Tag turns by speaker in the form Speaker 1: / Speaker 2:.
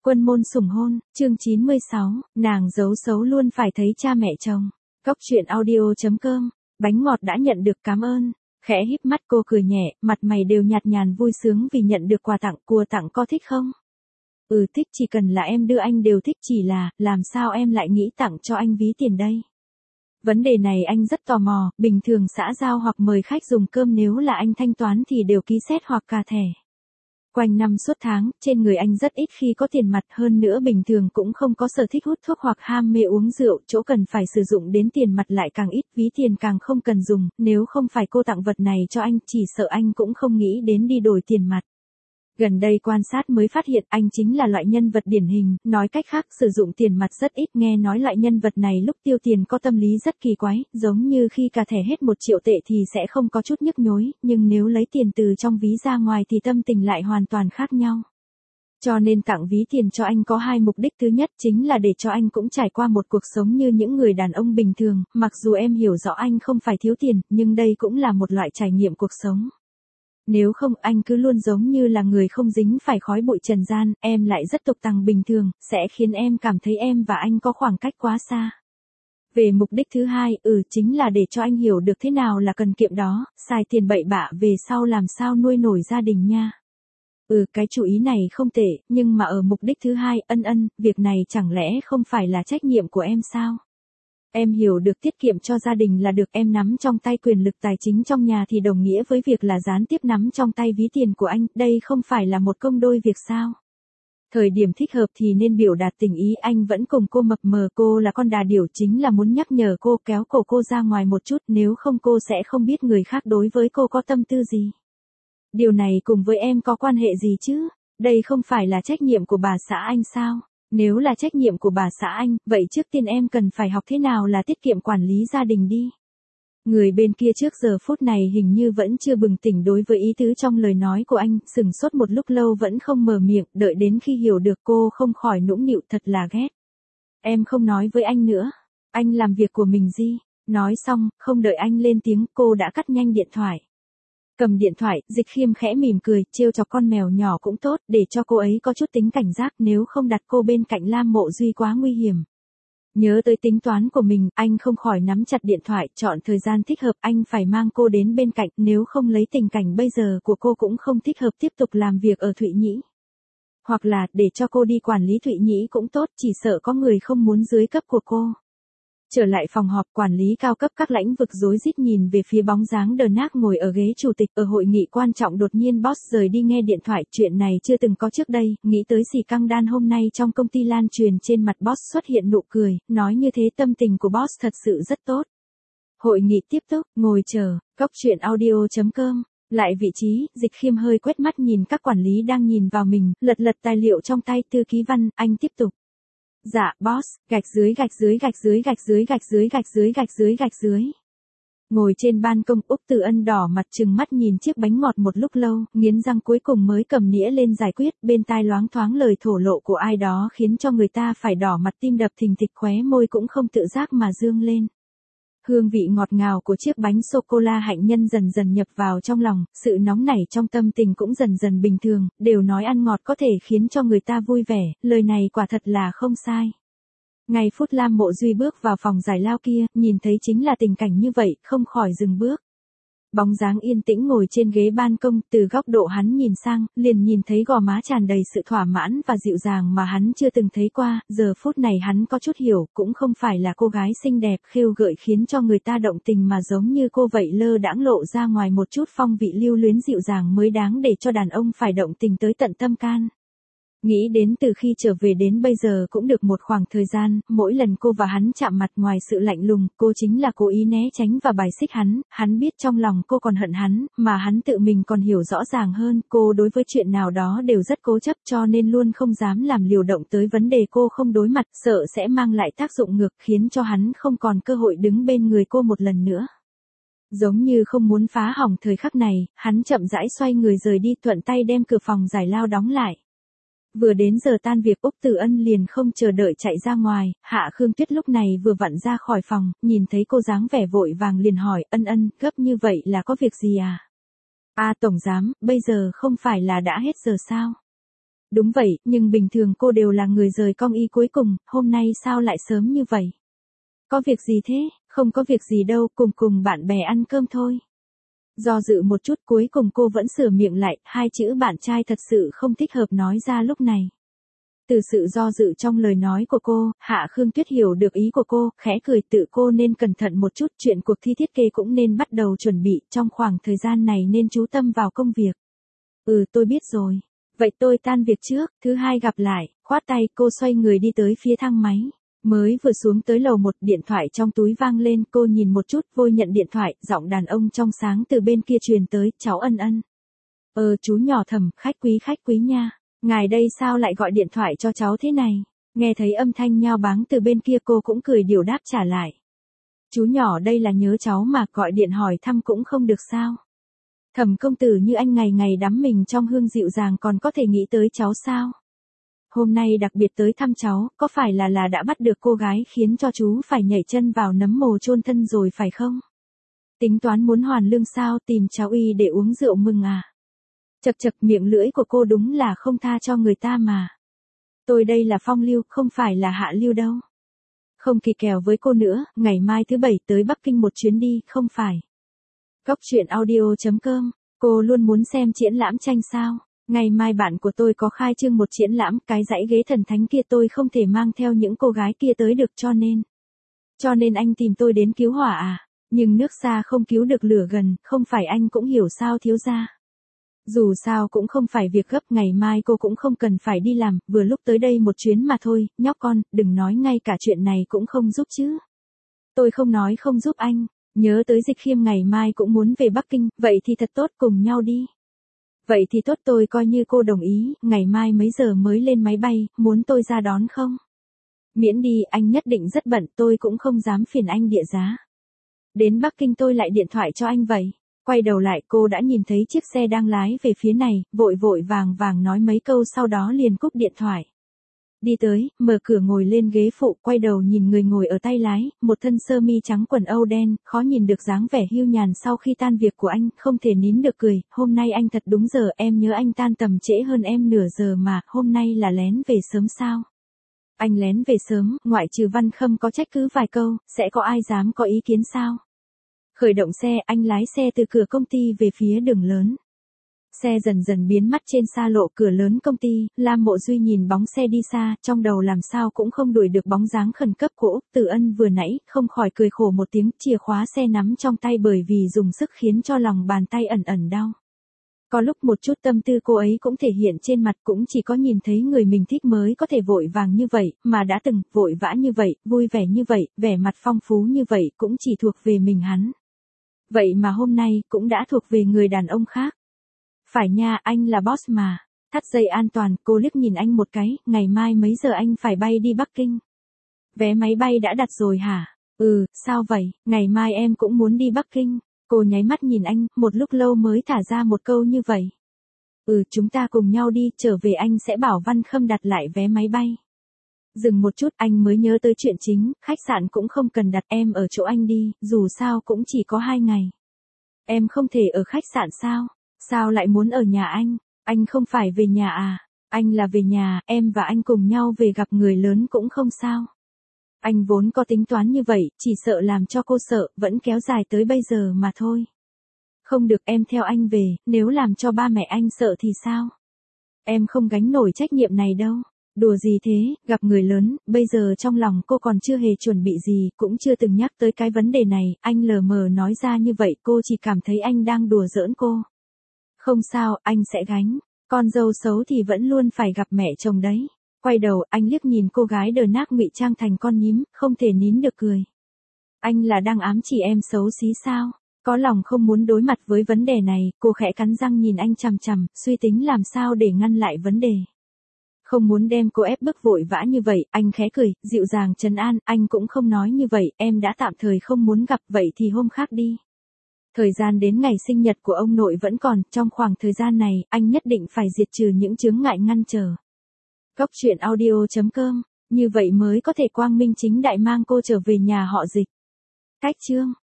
Speaker 1: Quân môn sủng hôn, chương 96, nàng giấu xấu luôn phải thấy cha mẹ chồng. Cóc truyện audio.com, bánh ngọt đã nhận được cảm ơn. Khẽ híp mắt cô cười nhẹ, mặt mày đều nhạt nhàn vui sướng vì nhận được quà tặng có thích không? Thích, chỉ cần là em đưa anh đều thích, chỉ là, làm sao em lại nghĩ tặng cho anh ví tiền đây? Vấn đề này anh rất tò mò, bình thường xã giao hoặc mời khách dùng cơm nếu là anh thanh toán thì đều ký xét hoặc cà thẻ. Quanh năm suốt tháng, trên người anh rất ít khi có tiền mặt, hơn nữa bình thường cũng không có sở thích hút thuốc hoặc ham mê uống rượu, chỗ cần phải sử dụng đến tiền mặt lại càng ít, ví tiền càng không cần dùng, nếu không phải cô tặng vật này cho anh, chỉ sợ anh cũng không nghĩ đến đi đổi tiền mặt. Gần đây quan sát mới phát hiện anh chính là loại nhân vật điển hình, nói cách khác sử dụng tiền mặt rất ít, nghe nói loại nhân vật này lúc tiêu tiền có tâm lý rất kỳ quái, giống như khi cà thẻ hết 1 triệu tệ thì sẽ không có chút nhức nhối, nhưng nếu lấy tiền từ trong ví ra ngoài thì tâm tình lại hoàn toàn khác nhau. Cho nên tặng ví tiền cho anh có 2 mục đích, thứ nhất chính là để cho anh cũng trải qua một cuộc sống như những người đàn ông bình thường, mặc dù em hiểu rõ anh không phải thiếu tiền, nhưng đây cũng là một loại trải nghiệm cuộc sống. Nếu không anh cứ luôn giống như là người không dính phải khói bụi trần gian, em lại rất tục tằng bình thường, sẽ khiến em cảm thấy em và anh có khoảng cách quá xa. Về mục đích thứ hai, chính là để cho anh hiểu được thế nào là cần kiệm đó, xài tiền bậy bạ về sau làm sao nuôi nổi gia đình nha. Cái chủ ý này không tệ, nhưng mà ở mục đích thứ hai, việc này chẳng lẽ không phải là trách nhiệm của em sao? Em hiểu được tiết kiệm cho gia đình là được, em nắm trong tay quyền lực tài chính trong nhà thì đồng nghĩa với việc là gián tiếp nắm trong tay ví tiền của anh, đây không phải là một công đôi việc sao? Thời điểm thích hợp thì nên biểu đạt tình ý, anh vẫn cùng cô mập mờ, cô là con đà điểu, chính là muốn nhắc nhở cô, kéo cổ cô ra ngoài một chút, nếu không cô sẽ không biết người khác đối với cô có tâm tư gì. Điều này cùng với em có quan hệ gì chứ? Đây không phải là trách nhiệm của bà xã anh sao? Nếu là trách nhiệm của bà xã anh, vậy trước tiên em cần phải học thế nào là tiết kiệm quản lý gia đình đi. Người bên kia trước giờ phút này hình như vẫn chưa bừng tỉnh đối với ý tứ trong lời nói của anh, sừng sốt một lúc lâu vẫn không mở miệng, đợi đến khi hiểu được cô không khỏi nũng nịu, thật là ghét. Em không nói với anh nữa, anh làm việc của mình đi. Nói xong, không đợi anh lên tiếng, cô đã cắt nhanh điện thoại. Cầm điện thoại, Dịch Khiêm khẽ mỉm cười, trêu chọc con mèo nhỏ cũng tốt, để cho cô ấy có chút tính cảnh giác, nếu không đặt cô bên cạnh Lam Mộ Duy quá nguy hiểm. Nhớ tới tính toán của mình, anh không khỏi nắm chặt điện thoại, chọn thời gian thích hợp, anh phải mang cô đến bên cạnh, nếu không lấy tình cảnh bây giờ của cô cũng không thích hợp tiếp tục làm việc ở Thụy Nhĩ. Hoặc là, để cho cô đi quản lý Thụy Nhĩ cũng tốt, chỉ sợ có người không muốn dưới cấp của cô. Trở lại phòng họp, quản lý cao cấp các lĩnh vực rối rít nhìn về phía bóng dáng đờ nác ngồi ở ghế chủ tịch. Ở hội nghị quan trọng đột nhiên boss rời đi nghe điện thoại, chuyện này chưa từng có trước đây, nghĩ tới xì căng đan hôm nay trong công ty lan truyền, trên mặt boss xuất hiện nụ cười, nói như thế tâm tình của boss thật sự rất tốt. Hội nghị tiếp tục, ngồi chờ, cóc truyện audio.com. Lại vị trí, Dịch Khiêm hơi quét mắt nhìn các quản lý đang nhìn vào mình, lật tài liệu trong tay, Thư ký Văn, anh tiếp tục. Dạ, boss, gạch dưới. Ngồi trên ban công, Úc Từ Ân đỏ mặt trừng mắt nhìn chiếc bánh ngọt một lúc lâu, nghiến răng cuối cùng mới cầm nĩa lên giải quyết, bên tai loáng thoáng lời thổ lộ của ai đó khiến cho người ta phải đỏ mặt, tim đập thình thịch, khóe môi cũng không tự giác mà dương lên. Hương vị ngọt ngào của chiếc bánh sô-cô-la hạnh nhân dần dần nhập vào trong lòng, sự nóng nảy trong tâm tình cũng dần dần bình thường, đều nói ăn ngọt có thể khiến cho người ta vui vẻ, lời này quả thật là không sai. Ngay phút Lam Mộ Duy bước vào phòng giải lao kia, nhìn thấy chính là tình cảnh như vậy, không khỏi dừng bước. Bóng dáng yên tĩnh ngồi trên ghế ban công, từ góc độ hắn nhìn sang, liền nhìn thấy gò má tràn đầy sự thỏa mãn và dịu dàng mà hắn chưa từng thấy qua, giờ phút này hắn có chút hiểu, cũng không phải là cô gái xinh đẹp khêu gợi khiến cho người ta động tình mà giống như cô vậy lơ đãng lộ ra ngoài một chút phong vị lưu luyến dịu dàng mới đáng để cho đàn ông phải động tình tới tận tâm can. Nghĩ đến từ khi trở về đến bây giờ cũng được một khoảng thời gian, mỗi lần cô và hắn chạm mặt ngoài sự lạnh lùng, cô chính là cố ý né tránh và bài xích hắn biết trong lòng cô còn hận hắn, mà hắn tự mình còn hiểu rõ ràng hơn, cô đối với chuyện nào đó đều rất cố chấp cho nên luôn không dám làm liều động tới vấn đề cô không đối mặt, sợ sẽ mang lại tác dụng ngược khiến cho hắn không còn cơ hội đứng bên người cô một lần nữa. Giống như không muốn phá hỏng thời khắc này, hắn chậm rãi xoay người rời đi, thuận tay đem cửa phòng giải lao đóng lại. Vừa đến giờ tan việc, Úc Từ Ân liền không chờ đợi chạy ra ngoài, Hạ Khương Tuyết lúc này vừa vặn ra khỏi phòng, nhìn thấy cô dáng vẻ vội vàng liền hỏi, Ân, gấp như vậy là có việc gì à? Tổng giám, bây giờ không phải là đã hết giờ sao? Đúng vậy, nhưng bình thường cô đều là người rời cong y cuối cùng, hôm nay sao lại sớm như vậy? Có việc gì thế? Không có việc gì đâu, cùng bạn bè ăn cơm thôi. Do dự một chút cuối cùng cô vẫn sửa miệng lại, hai chữ bạn trai thật sự không thích hợp nói ra lúc này. Từ sự do dự trong lời nói của cô, Hạ Khương Tuyết hiểu được ý của cô, khẽ cười tự cô nên cẩn thận một chút, chuyện cuộc thi thiết kế cũng nên bắt đầu chuẩn bị, trong khoảng thời gian này nên chú tâm vào công việc. Tôi biết rồi. Vậy tôi tan việc trước, thứ hai gặp lại, khoát tay cô xoay người đi tới phía thang máy. Mới vừa xuống tới lầu 1 điện thoại trong túi vang lên cô nhìn một chút vội nhận điện thoại, giọng đàn ông trong sáng từ bên kia truyền tới, cháu Ân Ân. Chú nhỏ Thẩm, khách quý nha. Ngài đây sao lại gọi điện thoại cho cháu thế này? Nghe thấy âm thanh nhao báng từ bên kia cô cũng cười điều đáp trả lại. Chú nhỏ đây là nhớ cháu mà gọi điện hỏi thăm cũng không được sao? Thẩm công tử như anh ngày ngày đắm mình trong hương dịu dàng còn có thể nghĩ tới cháu sao? Hôm nay đặc biệt tới thăm cháu, có phải là đã bắt được cô gái khiến cho chú phải nhảy chân vào nấm mồ chôn thân rồi phải không? Tính toán muốn hoàn lương sao, tìm cháu y để uống rượu mừng à? Chật miệng lưỡi của cô đúng là không tha cho người ta mà. Tôi đây là phong lưu, không phải là hạ lưu đâu. Không kỳ kèo với cô nữa, ngày mai thứ bảy tới Bắc Kinh một chuyến đi, không phải. Góc truyện audio.com, cô luôn muốn xem triển lãm tranh sao? Ngày mai bạn của tôi có khai trương một triển lãm, cái dãy ghế thần thánh kia tôi không thể mang theo những cô gái kia tới được cho nên anh tìm tôi đến cứu hỏa à? Nhưng nước xa không cứu được lửa gần, không phải anh cũng hiểu sao thiếu gia. Dù sao cũng không phải việc gấp, ngày mai cô cũng không cần phải đi làm, vừa lúc tới đây một chuyến mà thôi, nhóc con, đừng nói ngay cả chuyện này cũng không giúp chứ. Tôi không nói không giúp anh, nhớ tới Dịch Khiêm ngày mai cũng muốn về Bắc Kinh, vậy thì thật tốt cùng nhau đi. Vậy thì tốt tôi coi như cô đồng ý, ngày mai mấy giờ mới lên máy bay, muốn tôi ra đón không? Miễn đi, anh nhất định rất bận, tôi cũng không dám phiền anh địa giá. Đến Bắc Kinh tôi lại điện thoại cho anh vậy. Quay đầu lại cô đã nhìn thấy chiếc xe đang lái về phía này, vội vàng nói mấy câu sau đó liền cúp điện thoại. Đi tới, mở cửa ngồi lên ghế phụ, quay đầu nhìn người ngồi ở tay lái, một thân sơ mi trắng quần âu đen, khó nhìn được dáng vẻ hưu nhàn sau khi tan việc của anh, không thể nín được cười, hôm nay anh thật đúng giờ, em nhớ anh tan tầm trễ hơn em nửa giờ mà, hôm nay là lén về sớm sao? Anh lén về sớm, ngoại trừ Văn Khâm có trách cứ vài câu, sẽ có ai dám có ý kiến sao? Khởi động xe, anh lái xe từ cửa công ty về phía đường lớn. Xe dần biến mất trên xa lộ cửa lớn công ty, Lam Mộ Duy nhìn bóng xe đi xa, trong đầu làm sao cũng không đuổi được bóng dáng khẩn cấp của Úc Tử Ân vừa nãy, không khỏi cười khổ một tiếng, chìa khóa xe nắm trong tay bởi vì dùng sức khiến cho lòng bàn tay ẩn đau. Có lúc một chút tâm tư cô ấy cũng thể hiện trên mặt, cũng chỉ có nhìn thấy người mình thích mới có thể vội vàng như vậy, mà đã từng vội vã như vậy, vui vẻ như vậy, vẻ mặt phong phú như vậy cũng chỉ thuộc về mình hắn. Vậy mà hôm nay cũng đã thuộc về người đàn ông khác. Phải nha, anh là boss mà. Thắt dây an toàn, cô liếc nhìn anh một cái, ngày mai mấy giờ anh phải bay đi Bắc Kinh? Vé máy bay đã đặt rồi hả? Sao vậy, ngày mai em cũng muốn đi Bắc Kinh. Cô nháy mắt nhìn anh, một lúc lâu mới thả ra một câu như vậy. Chúng ta cùng nhau đi, trở về anh sẽ bảo Văn Khâm đặt lại vé máy bay. Dừng một chút anh mới nhớ tới chuyện chính, khách sạn cũng không cần đặt, em ở chỗ anh đi, dù sao cũng chỉ có 2 ngày. Em không thể ở khách sạn sao? Sao lại muốn ở nhà anh không phải về nhà à? Anh là về nhà, em và anh cùng nhau về gặp người lớn cũng không sao. Anh vốn có tính toán như vậy, chỉ sợ làm cho cô sợ, vẫn kéo dài tới bây giờ mà thôi. Không được, em theo anh về, nếu làm cho ba mẹ anh sợ thì sao? Em không gánh nổi trách nhiệm này đâu. Đùa gì thế, gặp người lớn, bây giờ trong lòng cô còn chưa hề chuẩn bị gì, cũng chưa từng nhắc tới cái vấn đề này, anh lờ mờ nói ra như vậy cô chỉ cảm thấy anh đang đùa giỡn cô. Không sao, anh sẽ gánh, con dâu xấu thì vẫn luôn phải gặp mẹ chồng đấy. Quay đầu, anh liếc nhìn cô gái đờ nác ngụy trang thành con nhím, không thể nín được cười. Anh là đang ám chỉ em xấu xí sao? Có lòng không muốn đối mặt với vấn đề này, cô khẽ cắn răng nhìn anh chằm chằm, suy tính làm sao để ngăn lại vấn đề. Không muốn đem cô ép bức vội vã như vậy, anh khẽ cười, dịu dàng trấn an, anh cũng không nói như vậy, em đã tạm thời không muốn gặp, vậy thì hôm khác đi. Thời gian đến ngày sinh nhật của ông nội vẫn còn, trong khoảng thời gian này, anh nhất định phải diệt trừ những chướng ngại ngăn trở. Góc truyện audio.com, như vậy mới có thể quang minh chính đại mang cô trở về nhà họ Dịch. Cách chương